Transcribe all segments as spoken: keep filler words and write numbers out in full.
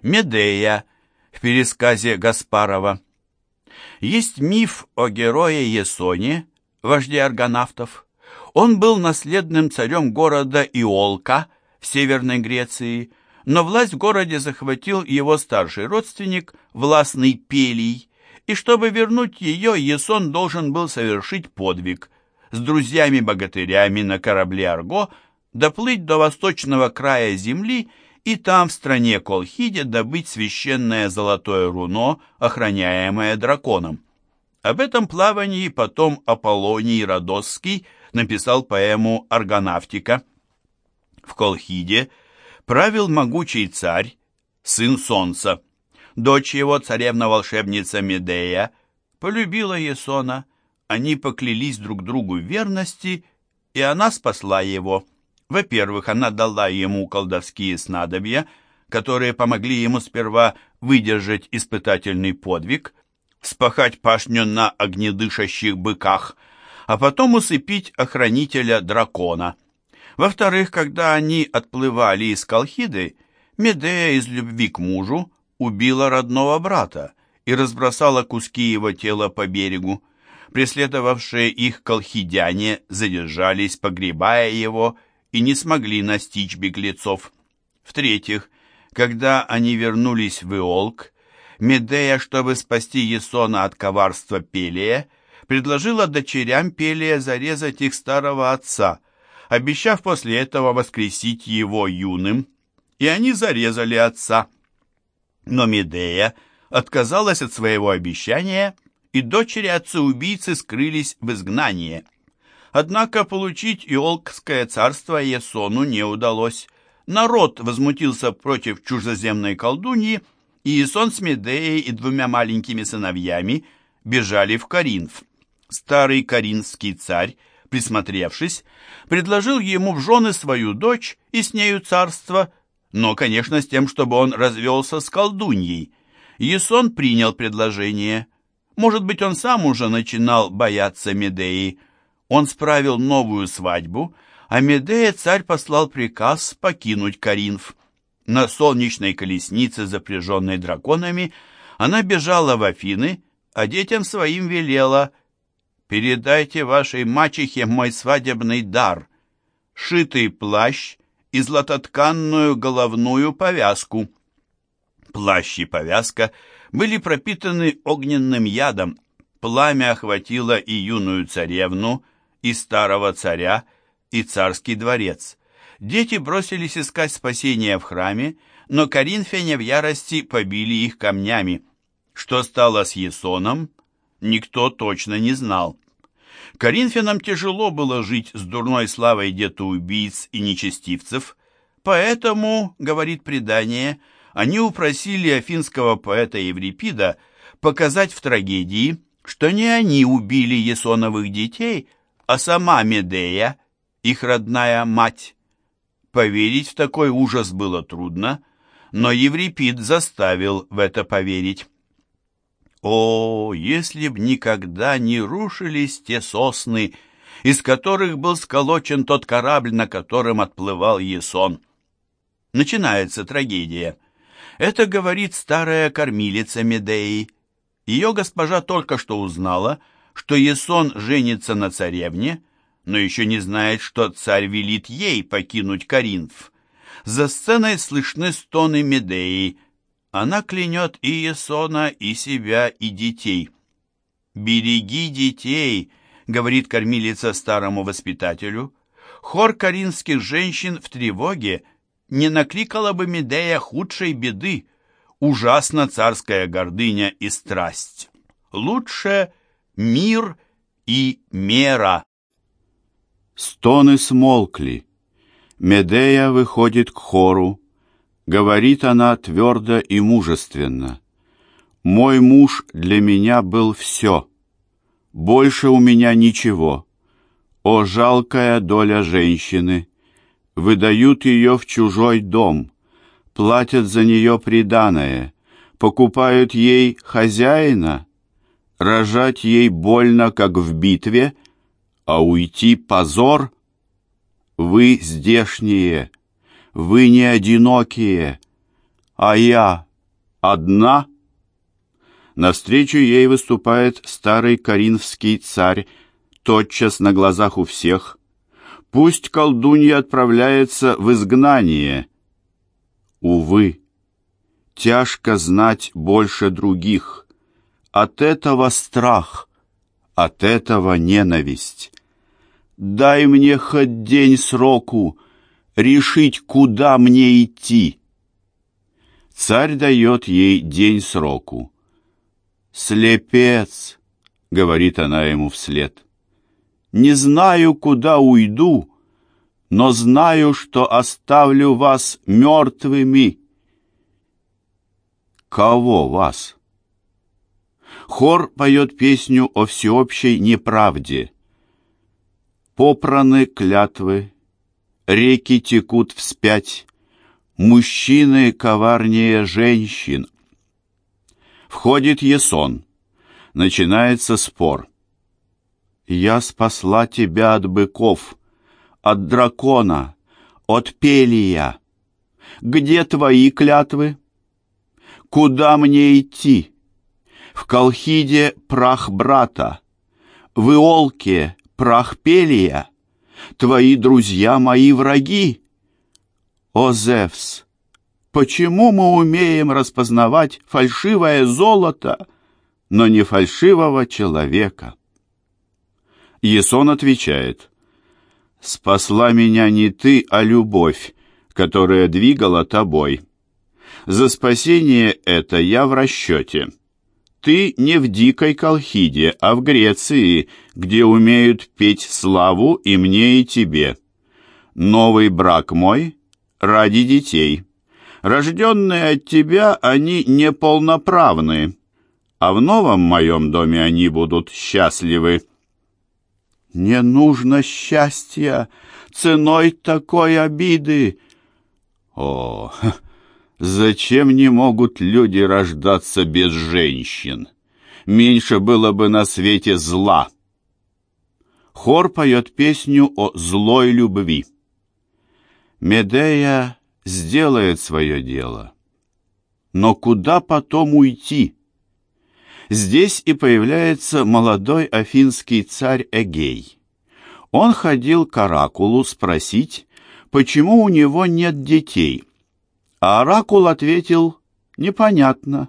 Медея в пересказе Гаспарова. Есть миф о герое Ясоне, вожде аргонавтов. Он был наследным царем города Иолка в Северной Греции, но власть в городе захватил его старший родственник, властный Пелий, и чтобы вернуть ее, Ясон должен был совершить подвиг с друзьями-богатырями на корабле Арго доплыть до восточного края земли и там, в стране Колхиде, добыть священное золотое руно, охраняемое драконом. Об этом плавании потом Аполлоний Родосский написал поэму «Аргонавтика». В Колхиде правил могучий царь, сын Солнца. Дочь его, царевна-волшебница Медея, полюбила Ясона, они поклялись друг другу в верности, и она спасла его. Во-первых, она дала ему колдовские снадобья, которые помогли ему сперва выдержать испытательный подвиг, вспахать пашню на огнедышащих быках, а потом усыпить охранителя дракона. Во-вторых, когда они отплывали из Колхиды, Медея из любви к мужу убила родного брата и разбросала куски его тела по берегу. Преследовавшие их колхидяне задержались, погребая его, и не смогли настичь беглецов. В-третьих, когда они вернулись в Иолк, Медея, чтобы спасти Ясона от коварства Пелия, предложила дочерям Пелия зарезать их старого отца, обещав после этого воскресить его юным, и они зарезали отца. Но Медея отказалась от своего обещания, и дочери отца-убийцы скрылись в изгнании. Однако получить Иолкское царство Ясону не удалось. Народ возмутился против чужеземной колдуньи, и Ясон с Медеей и двумя маленькими сыновьями бежали в Коринф. Старый коринфский царь, присмотревшись, предложил ему в жены свою дочь и с нею царство, но, конечно, с тем, чтобы он развелся с колдуньей. Ясон принял предложение. Может быть, он сам уже начинал бояться Медеи. Он справил новую свадьбу, а Медея царь послал приказ покинуть Коринф. На солнечной колеснице, запряженной драконами, она бежала в Афины, а детям своим велела: «Передайте вашей мачехе мой свадебный дар, шитый плащ и златотканную головную повязку». Плащ и повязка были пропитаны огненным ядом, пламя охватило и юную царевну, и старого царя, и царский дворец. Дети бросились искать спасения в храме, но коринфяне в ярости побили их камнями. Что стало с Ясоном, никто точно не знал. Коринфянам тяжело было жить с дурной славой детоубийц и нечестивцев, поэтому, говорит предание, они упросили афинского поэта Еврипида показать в трагедии, что не они убили Ясоновых детей, а сама Медея, их родная мать. Поверить в такой ужас было трудно, но Еврипид заставил в это поверить. О, если б никогда не рушились те сосны, из которых был сколочен тот корабль, на котором отплывал Ясон. Начинается трагедия. Это говорит старая кормилица Медеи. Ее госпожа только что узнала, что Ясон женится на царевне, но еще не знает, что царь велит ей покинуть Коринф. За сценой слышны стоны Медеи. Она клянет и Ясона, и себя, и детей. «Береги детей», — говорит кормилица старому воспитателю. Хор коринфских женщин в тревоге. Не накликала бы Медея худшей беды. Ужасна царская гордыня и страсть. Лучше мир и мера. Стоны смолкли. Медея выходит к хору. Говорит она твердо и мужественно: «Мой муж для меня был все. Больше у меня ничего. О, жалкая доля женщины! Выдают ее в чужой дом, платят за нее приданое, покупают ей хозяина. Рожать ей больно, как в битве, а уйти позор. Вы здешние, вы не одинокие, а я, одна. Навстречу ей выступает старый коринфский царь, тотчас на глазах у всех. Пусть колдунья отправляется в изгнание. Увы, тяжко знать больше других. От этого страх, от этого ненависть. Дай мне хоть день сроку решить, куда мне идти. Царь дает ей день сроку. «Слепец», — говорит она ему вслед, — «не знаю, куда уйду, но знаю, что оставлю вас мертвыми». Кого вас? Хор поет песню о всеобщей неправде. Попраны клятвы, реки текут вспять, мужчины коварнее женщин. Входит Ясон. Начинается спор. «Я спасла тебя от быков, от дракона, от Пелия. Где твои клятвы? Куда мне идти? В Колхиде прах брата, в Иолке прах Пелия. Твои друзья мои враги. О, Зевс! Почему мы умеем распознавать фальшивое золото, но не фальшивого человека?» Ясон отвечает: «Спасла меня не ты, а любовь, которая двигала тобой. За спасение это я в расчете. Ты не в дикой Колхиде, а в Греции, где умеют петь славу и мне, и тебе. Новый брак мой ради детей. Рожденные от тебя они неполноправны, а в новом моем доме они будут счастливы». «Не нужно счастья ценой такой обиды». О, зачем не могут люди рождаться без женщин? Меньше было бы на свете зла. Хор поет песню о злой любви. Медея сделает свое дело. Но куда потом уйти? Здесь и появляется молодой афинский царь Эгей. Он ходил к оракулу спросить, почему у него нет детей. А оракул ответил: «Непонятно».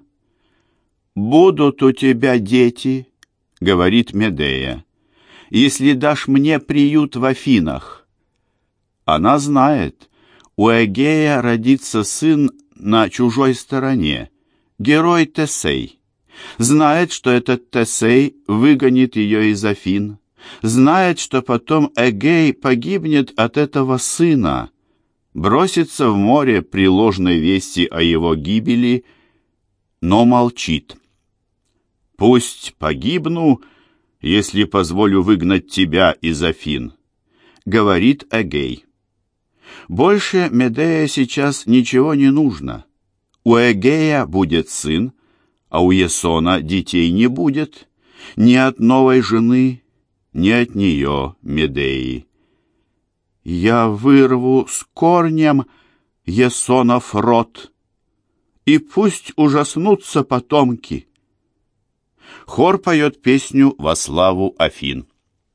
«Будут у тебя дети», — говорит Медея, — «если дашь мне приют в Афинах». Она знает, у Эгея родится сын на чужой стороне, герой Тесей. Знает, что этот Тесей выгонит ее из Афин. Знает, что потом Эгей погибнет от этого сына, бросится в море при ложной вести о его гибели, но молчит. «Пусть погибну, если позволю выгнать тебя из Афин», — говорит Эгей. Больше Медее сейчас ничего не нужно. У Эгея будет сын, а у Ясона детей не будет, ни от новой жены, ни от нее, Медеи. «Я вырву с корнем Ясонов род, и пусть ужаснутся потомки». Хор поет песню во славу Афин.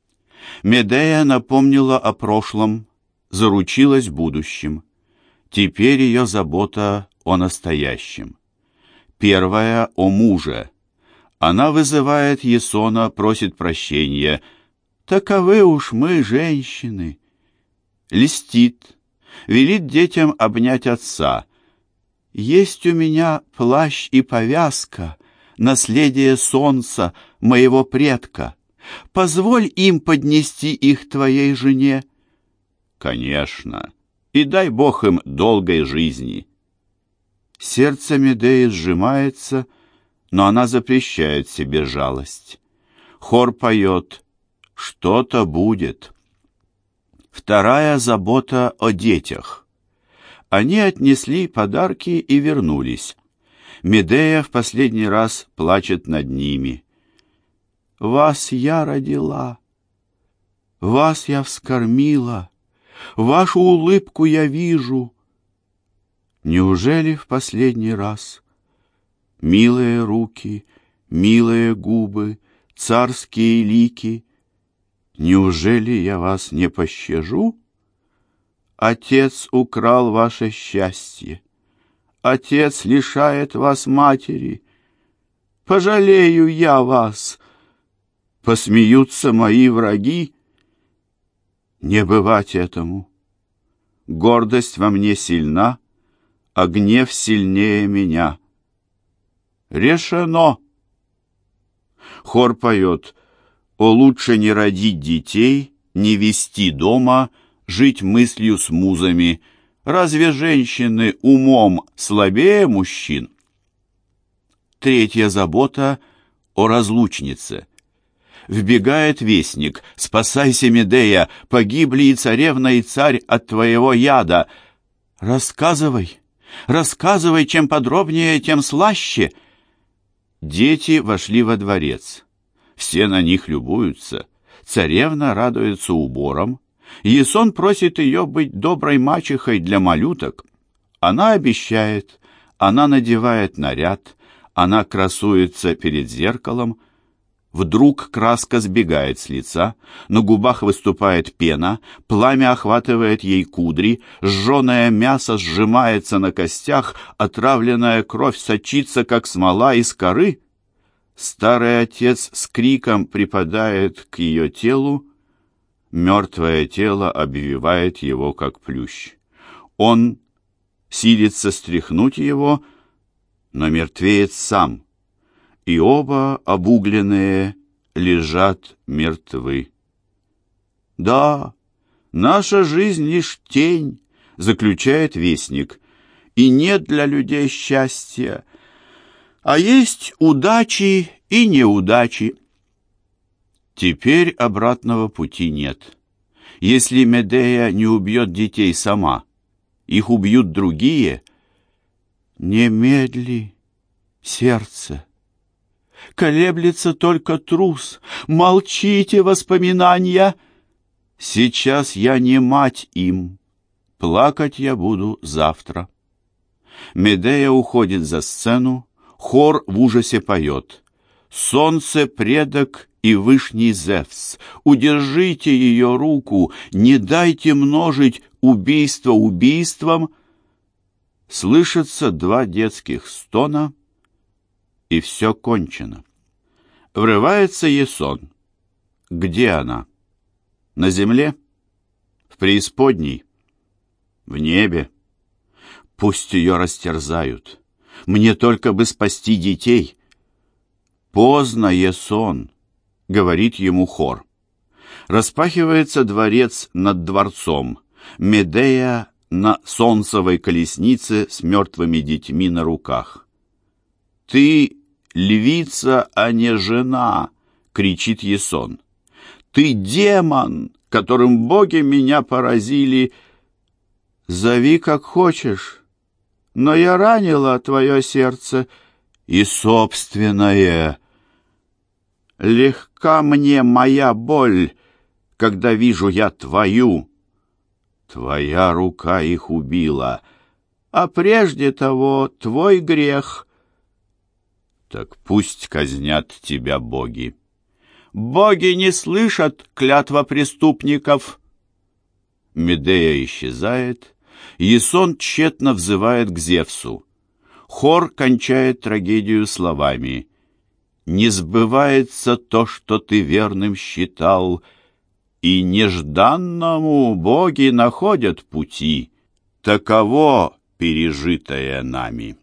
Медея напомнила о прошлом, заручилась будущим. Теперь ее забота о настоящем. Первая о муже. Она вызывает Ясона, просит прощения. «Таковы уж мы, женщины». Льстит, велит детям обнять отца. «Есть у меня плащ и повязка, наследие солнца, моего предка. Позволь им поднести их твоей жене». «Конечно, и дай Бог им долгой жизни». Сердце Медеи сжимается, но она запрещает себе жалость. Хор поет: «Что-то будет». Вторая забота о детях. Они отнесли подарки и вернулись. Медея в последний раз плачет над ними. «Вас я родила, вас я вскормила, вашу улыбку я вижу». Неужели в последний раз? Милые руки, милые губы, царские лики, неужели я вас не пощажу? Отец украл ваше счастье, отец лишает вас матери. Пожалею я вас, посмеются мои враги. Не бывать этому. Гордость во мне сильна, а гнев сильнее меня. Решено. Хор поет: «О, лучше не родить детей, не вести дома, жить мыслью с музами. Разве женщины умом слабее мужчин?» Третья забота о разлучнице. Вбегает вестник: «Спасайся, Медея, погибли и царевна, и царь от твоего яда». Рассказывай, рассказывай, чем подробнее, тем слаще. Дети вошли во дворец. Все на них любуются. Царевна радуется уборам. Ясон просит ее быть доброй мачехой для малюток. Она обещает, она надевает наряд, она красуется перед зеркалом. Вдруг краска сбегает с лица, на губах выступает пена, пламя охватывает ей кудри, сжженное мясо сжимается на костях, отравленная кровь сочится, как смола из коры. Старый отец с криком припадает к ее телу, мертвое тело обвивает его, как плющ. Он силится стряхнуть его, но мертвеет сам, и оба обугленные лежат мертвы. «Да, наша жизнь лишь тень», — заключает вестник, «и нет для людей счастья, а есть удачи и неудачи». Теперь обратного пути нет. Если Медея не убьет детей сама, их убьют другие. Не медли, сердце. Колеблется только трус. Молчите, воспоминания. Сейчас я не мать им. Плакать я буду завтра. Медея уходит за сцену. Хор в ужасе поет: «Солнце предок и вышний Зевс, удержите ее руку, не дайте множить убийство убийством». Слышатся два детских стона, и все кончено. Врывается Ясон. Где она? На земле? В преисподней? В небе? Пусть ее растерзают. Мне только бы спасти детей. Поздно, Ясон, говорит ему хор. Распахивается дворец над дворцом. Медея на солнцевой колеснице с мертвыми детьми на руках. «Ты львица, а не жена!» — кричит Ясон. «Ты демон, которым боги меня поразили! Зови как хочешь, но я ранила твое сердце и собственное. Легка мне моя боль, когда вижу я твою. Твоя рука их убила, а прежде того твой грех. Так пусть казнят тебя боги. Боги не слышат клятва преступников». Медея исчезает, Ясон тщетно взывает к Зевсу. Хор кончает трагедию словами: «Не сбывается то, что ты верным считал, и нежданному боги находят пути. Таково пережитое нами».